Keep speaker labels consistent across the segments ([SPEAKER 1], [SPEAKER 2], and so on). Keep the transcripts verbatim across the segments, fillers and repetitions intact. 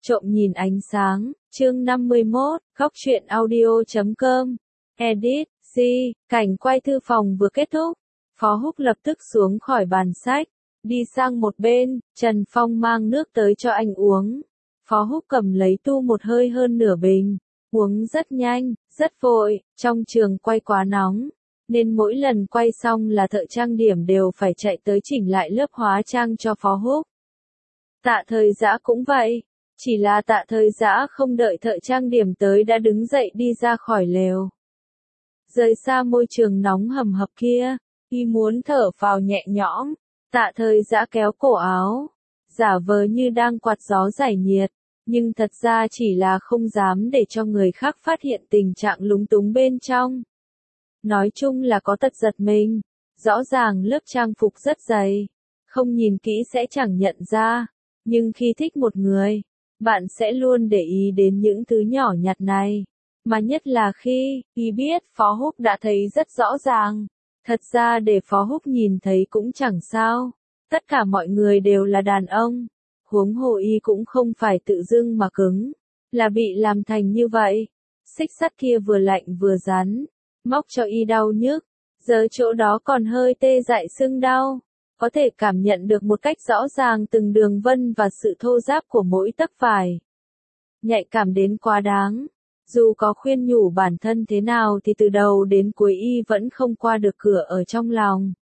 [SPEAKER 1] Trộm nhìn ánh sáng, chương năm mươi mốt, góc truyện audio chấm com, edit, C, cảnh quay thư phòng vừa kết thúc. Phó Húc lập tức xuống khỏi bàn sách, đi sang một bên, Trần Phong mang nước tới cho anh uống. Phó Húc cầm lấy tu một hơi hơn nửa bình, uống rất nhanh, rất vội, trong trường quay quá nóng, nên mỗi lần quay xong là thợ trang điểm đều phải chạy tới chỉnh lại lớp hóa trang cho Phó Húc. Tạ Thời Dã cũng vậy. Chỉ là Tạ Thời Dã không đợi thợ trang điểm tới đã đứng dậy đi ra khỏi lều. Rời xa môi trường nóng hầm hập kia, y muốn thở phào nhẹ nhõm, Tạ Thời Dã kéo cổ áo, giả vờ như đang quạt gió giải nhiệt, nhưng thật ra chỉ là không dám để cho người khác phát hiện tình trạng lúng túng bên trong. Nói chung là có tật giật mình, rõ ràng lớp trang phục rất dày, không nhìn kỹ sẽ chẳng nhận ra, nhưng khi thích một người, bạn sẽ luôn để ý đến những thứ nhỏ nhặt này, mà nhất là khi, y biết Phó Húc đã thấy rất rõ ràng. Thật ra để Phó Húc nhìn thấy cũng chẳng sao, tất cả mọi người đều là đàn ông, huống hồ y cũng không phải tự dưng mà cứng, là bị làm thành như vậy. Xích sắt kia vừa lạnh vừa rắn, móc cho y đau nhức, giờ chỗ đó còn hơi tê dại sưng đau. Có thể cảm nhận được một cách rõ ràng từng đường vân và sự thô ráp của mỗi tấc vải. Nhạy cảm đến quá đáng. Dù có khuyên nhủ bản thân thế nào thì từ đầu đến cuối y vẫn không qua được cửa ở trong lòng.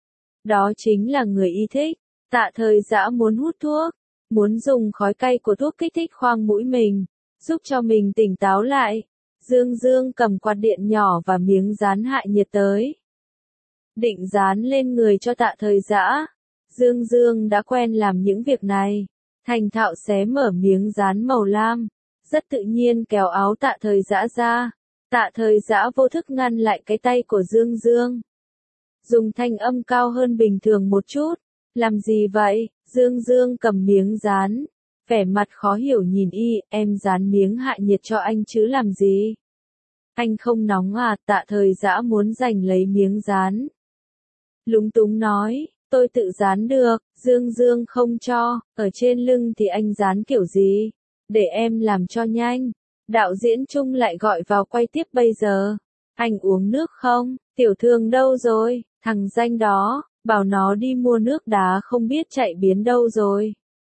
[SPEAKER 1] Đó chính là người y thích. Tạ Thời Dã muốn hút thuốc, muốn dùng khói cay của thuốc kích thích khoang mũi mình, giúp cho mình tỉnh táo lại. Dương Dương cầm quạt điện nhỏ và miếng dán hạ nhiệt tới. Định dán lên người cho Tạ Thời Dã. Dương Dương đã quen làm những việc này. Thành thạo xé mở miếng dán màu lam, rất tự nhiên kéo áo Tạ Thời Dã ra. Tạ Thời Dã vô thức ngăn lại cái tay của Dương Dương. Dùng thanh âm cao hơn bình thường một chút. Làm gì vậy? Dương Dương cầm miếng dán, vẻ mặt khó hiểu nhìn y. Em dán miếng hạ nhiệt cho anh chứ làm gì? Anh không nóng à? Tạ Thời Dã muốn giành lấy miếng dán. Lúng túng nói, tôi tự dán được. Dương Dương không cho, ở trên lưng thì anh dán kiểu gì? Để em làm cho nhanh. Đạo diễn Trung lại gọi vào quay tiếp bây giờ. Anh uống nước không? Tiểu Thường đâu rồi? Thằng danh đó, bảo nó đi mua nước đá không biết chạy biến đâu rồi.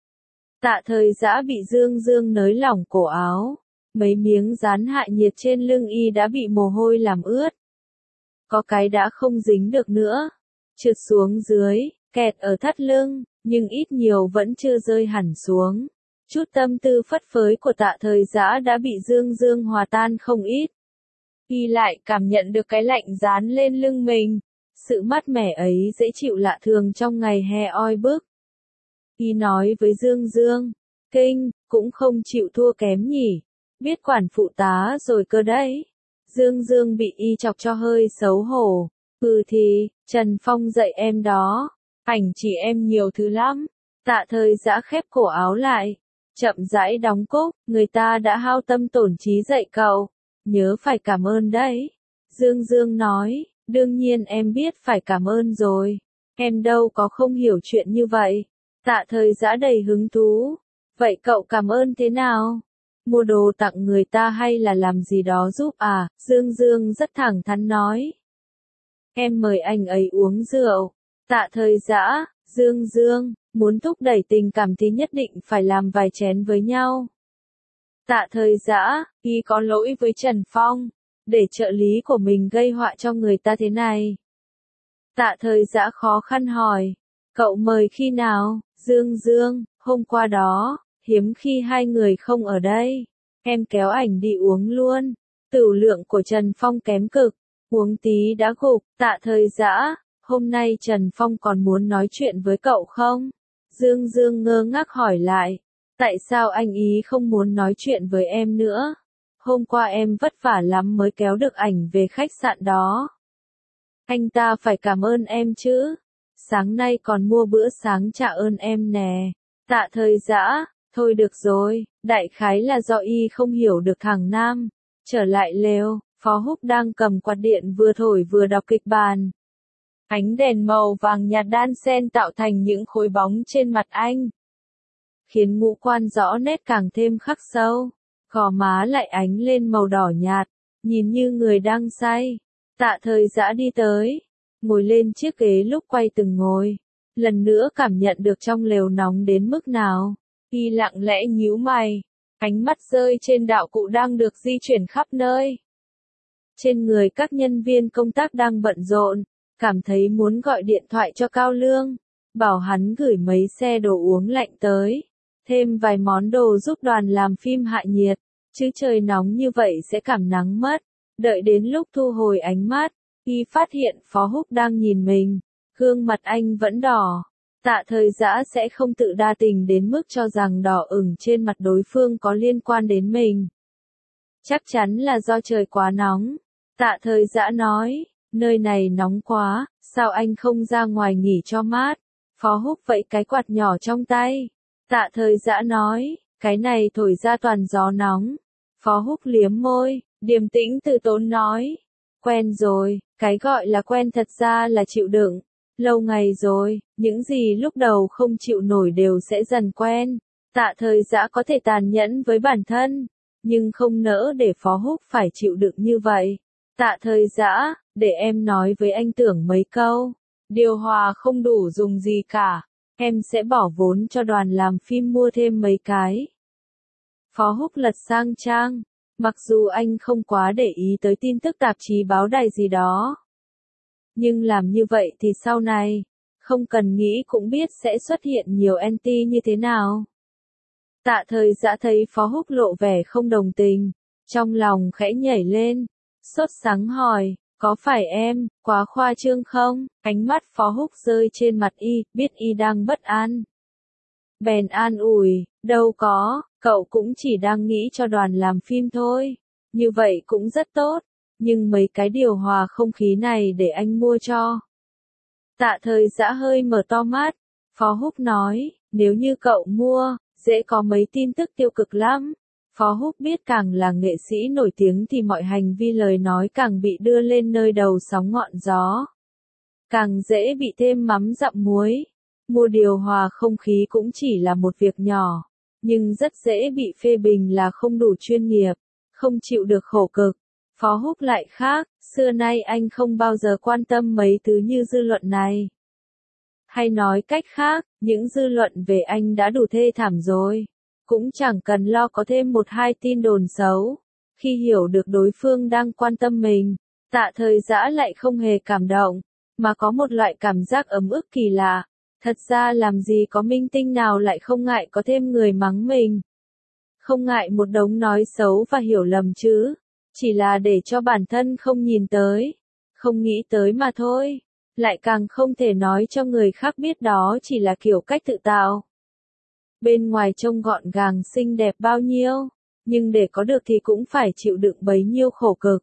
[SPEAKER 1] Tạ Thời Dã bị Dương Dương nới lỏng cổ áo. Mấy miếng dán hạ nhiệt trên lưng y đã bị mồ hôi làm ướt. Có cái đã không dính được nữa. Trượt xuống dưới, kẹt ở thắt lưng, nhưng ít nhiều vẫn chưa rơi hẳn xuống. Chút tâm tư phất phới của Tạ Thời Dã đã bị Dương Dương hòa tan không ít. Y lại cảm nhận được cái lạnh dán lên lưng mình. Sự mát mẻ ấy dễ chịu lạ thường trong ngày hè oi bức. Y nói với Dương Dương, kinh, cũng không chịu thua kém nhỉ. Biết quản phụ tá rồi cơ đấy. Dương Dương bị y chọc cho hơi xấu hổ. Ừ thì, Trần Phong dạy em đó. Ảnh chỉ em nhiều thứ lắm. Tạ Thời Dã khép cổ áo lại. Chậm rãi đóng cúc, người ta đã hao tâm tổn trí dạy cậu. Nhớ phải cảm ơn đấy. Dương Dương nói, đương nhiên em biết phải cảm ơn rồi. Em đâu có không hiểu chuyện như vậy. Tạ Thời Dã đầy hứng thú. Vậy cậu cảm ơn thế nào? Mua đồ tặng người ta hay là làm gì đó giúp à? Dương Dương rất thẳng thắn nói. Em mời anh ấy uống rượu. Tạ Thời Dã, Dương Dương, muốn thúc đẩy tình cảm thì nhất định phải làm vài chén với nhau. Tạ Thời Dã, y có lỗi với Trần Phong, để trợ lý của mình gây họa cho người ta thế này. Tạ Thời Dã khó khăn hỏi, cậu mời khi nào? Dương Dương, hôm qua đó, hiếm khi hai người không ở đây. Em kéo ảnh đi uống luôn. Tửu lượng của Trần Phong kém cực. Uống tí đã gục. Tạ Thời Dã, hôm nay Trần Phong còn muốn nói chuyện với cậu không? Dương Dương ngơ ngác hỏi lại. Tại sao anh ý không muốn nói chuyện với em nữa? Hôm qua em vất vả lắm mới kéo được ảnh về khách sạn đó. Anh ta phải cảm ơn em chứ. Sáng nay còn mua bữa sáng trả ơn em nè. Tạ Thời Dã, thôi được rồi, đại khái là do y không hiểu được thằng Nam. Trở lại lều, Phó Húc đang cầm quạt điện vừa thổi vừa đọc kịch bản. Ánh đèn màu vàng nhạt đan xen tạo thành những khối bóng trên mặt anh. khiến ngũ quan rõ nét càng thêm khắc sâu, gò má lại ánh lên màu đỏ nhạt, nhìn như người đang say. Tạ Thời Dã đi tới, ngồi lên chiếc ghế lúc quay từng ngồi, lần nữa cảm nhận được trong lều nóng đến mức nào. Y lặng lẽ nhíu mày, ánh mắt rơi trên đạo cụ đang được di chuyển khắp nơi. Trên người các nhân viên công tác đang bận rộn, cảm thấy muốn gọi điện thoại cho Cao Lương, bảo hắn gửi mấy xe đồ uống lạnh tới, thêm vài món đồ giúp đoàn làm phim hạ nhiệt, chứ trời nóng như vậy sẽ cảm nắng mất. Đợi đến lúc thu hồi ánh mắt, y phát hiện Phó Húc đang nhìn mình, gương mặt anh vẫn đỏ. Tạ Thời Dã sẽ không tự đa tình đến mức cho rằng đỏ ửng trên mặt đối phương có liên quan đến mình. Chắc chắn là do trời quá nóng. Tạ Thời Dã nói, nơi này nóng quá, sao anh không ra ngoài nghỉ cho mát? Phó Húc vẫy cái quạt nhỏ trong tay. Tạ Thời Dã nói, cái này thổi ra toàn gió nóng. Phó Húc liếm môi, điềm tĩnh từ tốn nói, quen rồi, cái gọi là quen thật ra là chịu đựng. Lâu ngày rồi, những gì lúc đầu không chịu nổi đều sẽ dần quen. Tạ Thời Dã có thể tàn nhẫn với bản thân, nhưng không nỡ để Phó Húc phải chịu đựng như vậy. Tạ Thời Dã, để em nói với anh Tưởng mấy câu. Điều hòa không đủ dùng gì cả, em sẽ bỏ vốn cho đoàn làm phim mua thêm mấy cái. Phó Húc lật sang trang, mặc dù anh không quá để ý tới tin tức tạp chí báo đài gì đó. Nhưng làm như vậy thì sau này, không cần nghĩ cũng biết sẽ xuất hiện nhiều anti như thế nào. Tạ Thời Dã thấy Phó Húc lộ vẻ không đồng tình, trong lòng khẽ nhảy lên, sốt sắng hỏi, có phải em, quá khoa trương không? Ánh mắt Phó Húc rơi trên mặt y, biết y đang bất an. Bèn an ủi, đâu có, cậu cũng chỉ đang nghĩ cho đoàn làm phim thôi, như vậy cũng rất tốt. Nhưng mấy cái điều hòa không khí này để anh mua cho. Tạ Thời Dã hơi mở to mắt, Phó Húc nói, nếu như cậu mua, dễ có mấy tin tức tiêu cực lắm. Phó Húc biết càng là nghệ sĩ nổi tiếng thì mọi hành vi lời nói càng bị đưa lên nơi đầu sóng ngọn gió. Càng dễ bị thêm mắm dặm muối. Mua điều hòa không khí cũng chỉ là một việc nhỏ, nhưng rất dễ bị phê bình là không đủ chuyên nghiệp, không chịu được khổ cực. Phó Húc lại khác, xưa nay anh không bao giờ quan tâm mấy thứ như dư luận này. Hay nói cách khác, những dư luận về anh đã đủ thê thảm rồi. Cũng chẳng cần lo có thêm một hai tin đồn xấu. Khi hiểu được đối phương đang quan tâm mình, Tạ Thời Dã lại không hề cảm động, mà có một loại cảm giác ấm ức kỳ lạ. Thật ra làm gì có minh tinh nào lại không ngại có thêm người mắng mình. Không ngại một đống nói xấu và hiểu lầm chứ. Chỉ là để cho bản thân không nhìn tới, không nghĩ tới mà thôi. Lại càng không thể nói cho người khác biết đó chỉ là kiểu cách tự tạo. Bên ngoài trông gọn gàng xinh đẹp bao nhiêu, nhưng để có được thì cũng phải chịu đựng bấy nhiêu khổ cực.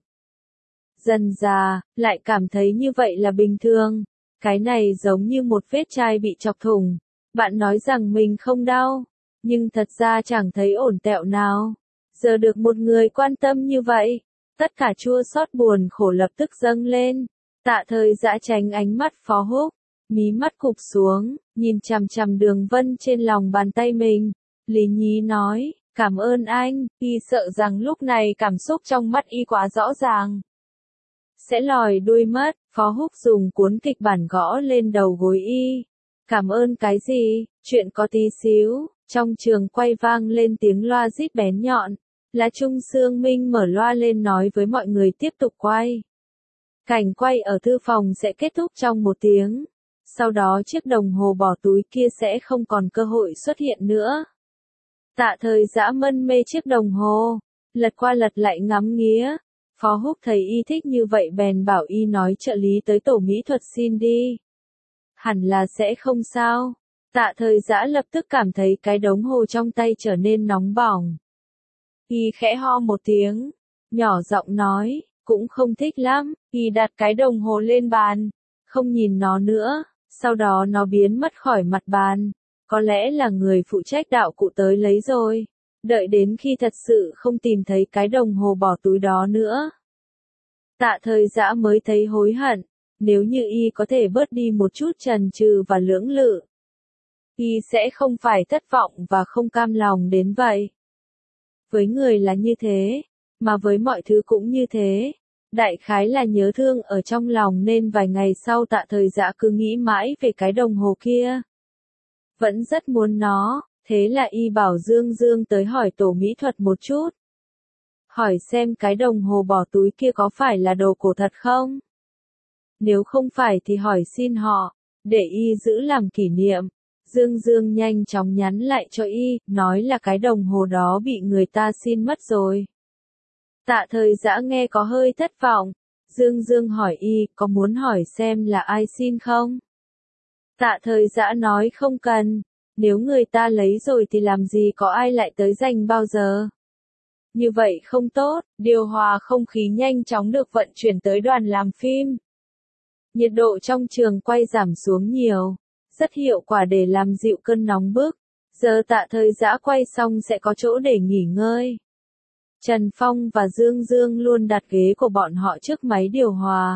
[SPEAKER 1] Dần dà, lại cảm thấy như vậy là bình thường. Cái này giống như một vết chai bị chọc thủng. Bạn nói rằng mình không đau, nhưng thật ra chẳng thấy ổn tẹo nào. Giờ được một người quan tâm như vậy, tất cả chua xót buồn khổ lập tức dâng lên. Tạ Thời Dã tránh ánh mắt Phó Húc, mí mắt cụp xuống, nhìn chằm chằm đường vân trên lòng bàn tay mình. Lý nhí nói, cảm ơn anh, y sợ rằng lúc này cảm xúc trong mắt y quá rõ ràng. Sẽ lòi đuôi mất, Phó Húc dùng cuốn kịch bản gõ lên đầu gối y. Cảm ơn cái gì, chuyện có tí xíu. Trong trường quay vang lên tiếng loa rít bén nhọn. Là Trung Sương Minh mở loa lên nói với mọi người tiếp tục quay. Cảnh quay ở thư phòng sẽ kết thúc trong một tiếng. Sau đó chiếc đồng hồ bỏ túi kia sẽ không còn cơ hội xuất hiện nữa. Tạ Thời Dã mân mê chiếc đồng hồ, lật qua lật lại ngắm nghía. Phó Húc thấy y thích như vậy bèn bảo y nói trợ lý tới tổ mỹ thuật xin đi. Hẳn là sẽ không sao. Tạ Thời Dã lập tức cảm thấy cái đống hồ trong tay trở nên nóng bỏng. Y khẽ ho một tiếng, nhỏ giọng nói, cũng không thích lắm. Y đặt cái đồng hồ lên bàn, không nhìn nó nữa, sau đó nó biến mất khỏi mặt bàn. Có lẽ là người phụ trách đạo cụ tới lấy rồi. Đợi đến khi thật sự không tìm thấy cái đồng hồ bỏ túi đó nữa, Tạ Thời Dã mới thấy hối hận. Nếu như y có thể bớt đi một chút chần chừ và lưỡng lự, y sẽ không phải thất vọng và không cam lòng đến vậy. Với người là như thế, mà với mọi thứ cũng như thế. Đại khái là nhớ thương ở trong lòng nên vài ngày sau Tạ Thời Dã cứ nghĩ mãi về cái đồng hồ kia. Vẫn rất muốn nó, thế là y bảo Dương Dương tới hỏi tổ mỹ thuật một chút. Hỏi xem cái đồng hồ bỏ túi kia có phải là đồ cổ thật không? Nếu không phải thì hỏi xin họ, để y giữ làm kỷ niệm. Dương Dương nhanh chóng nhắn lại cho y, nói là cái đồng hồ đó bị người ta xin mất rồi. Tạ Thời Dã nghe có hơi thất vọng. Dương Dương hỏi y, có muốn hỏi xem là ai xin không? Tạ Thời Dã nói không cần, nếu người ta lấy rồi thì làm gì có ai lại tới giành bao giờ. Như vậy không tốt, điều hòa không khí nhanh chóng được vận chuyển tới đoàn làm phim. Nhiệt độ trong trường quay giảm xuống nhiều, rất hiệu quả để làm dịu cơn nóng bức. Giờ Tạ Thời Dã quay xong sẽ có chỗ để nghỉ ngơi. Trần Phong và Dương Dương luôn đặt ghế của bọn họ trước máy điều hòa.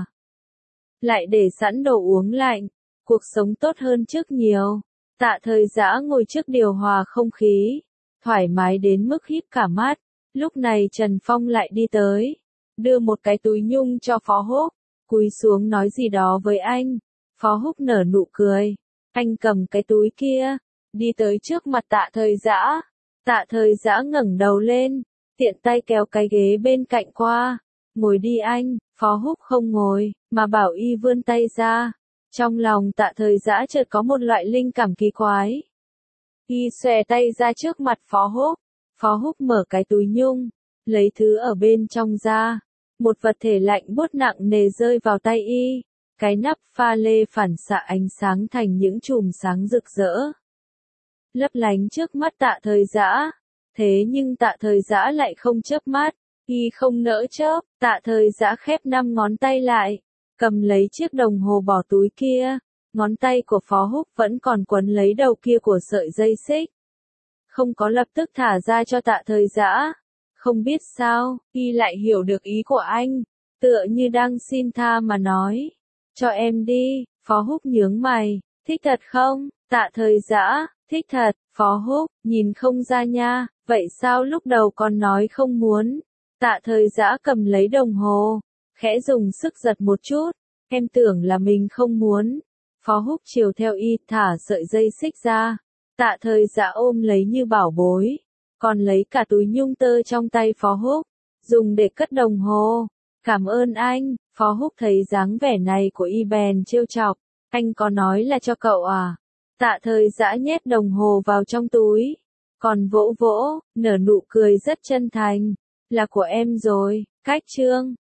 [SPEAKER 1] Lại để sẵn đồ uống lạnh, cuộc sống tốt hơn trước nhiều. Tạ Thời Dã ngồi trước điều hòa không khí, thoải mái đến mức hít cả mắt. Lúc này Trần Phong lại đi tới, đưa một cái túi nhung cho Phó Húc, cúi xuống nói gì đó với anh. Phó Húc nở nụ cười, anh cầm cái túi kia, đi tới trước mặt Tạ Thời Dã. Tạ Thời Dã ngẩng đầu lên, tiện tay kéo cái ghế bên cạnh qua. Ngồi đi anh. Phó Húc không ngồi, mà bảo y vươn tay ra. Trong lòng Tạ Thời Dã chợt có một loại linh cảm kỳ quái. Y xòe tay ra trước mặt Phó Húc. Phó Húc mở cái túi nhung, lấy thứ ở bên trong ra. Một vật thể lạnh buốt nặng nề rơi vào tay y. Cái nắp pha lê phản xạ ánh sáng thành những chùm sáng rực rỡ, lấp lánh trước mắt Tạ Thời Dã. Thế nhưng Tạ Thời Dã lại không chớp mắt, y không nỡ chớp. Tạ Thời Dã khép năm ngón tay lại, cầm lấy chiếc đồng hồ bỏ túi kia. Ngón tay của Phó Húc vẫn còn quấn lấy đầu kia của sợi dây xích, không có lập tức thả ra cho Tạ Thời Dã. Không biết sao, y lại hiểu được ý của anh, tựa như đang xin tha mà nói, cho em đi. Phó Húc nhướng mày, thích thật không? Tạ Thời Dã, thích thật. Phó Húc, nhìn không ra nha, vậy sao lúc đầu còn nói không muốn? Tạ Thời Dã cầm lấy đồng hồ, khẽ dùng sức giật một chút, em tưởng là mình không muốn. Phó Húc chiều theo y, thả sợi dây xích ra. Tạ Thời Dã ôm lấy như bảo bối, còn lấy cả túi nhung tơ trong tay Phó Húc, dùng để cất đồng hồ. Cảm ơn anh. Phó Húc thấy dáng vẻ này của y bèn trêu chọc, anh có nói là cho cậu à? Tạ Thời Dã nhét đồng hồ vào trong túi, còn vỗ vỗ, nở nụ cười rất chân thành, là của em rồi. Cách chương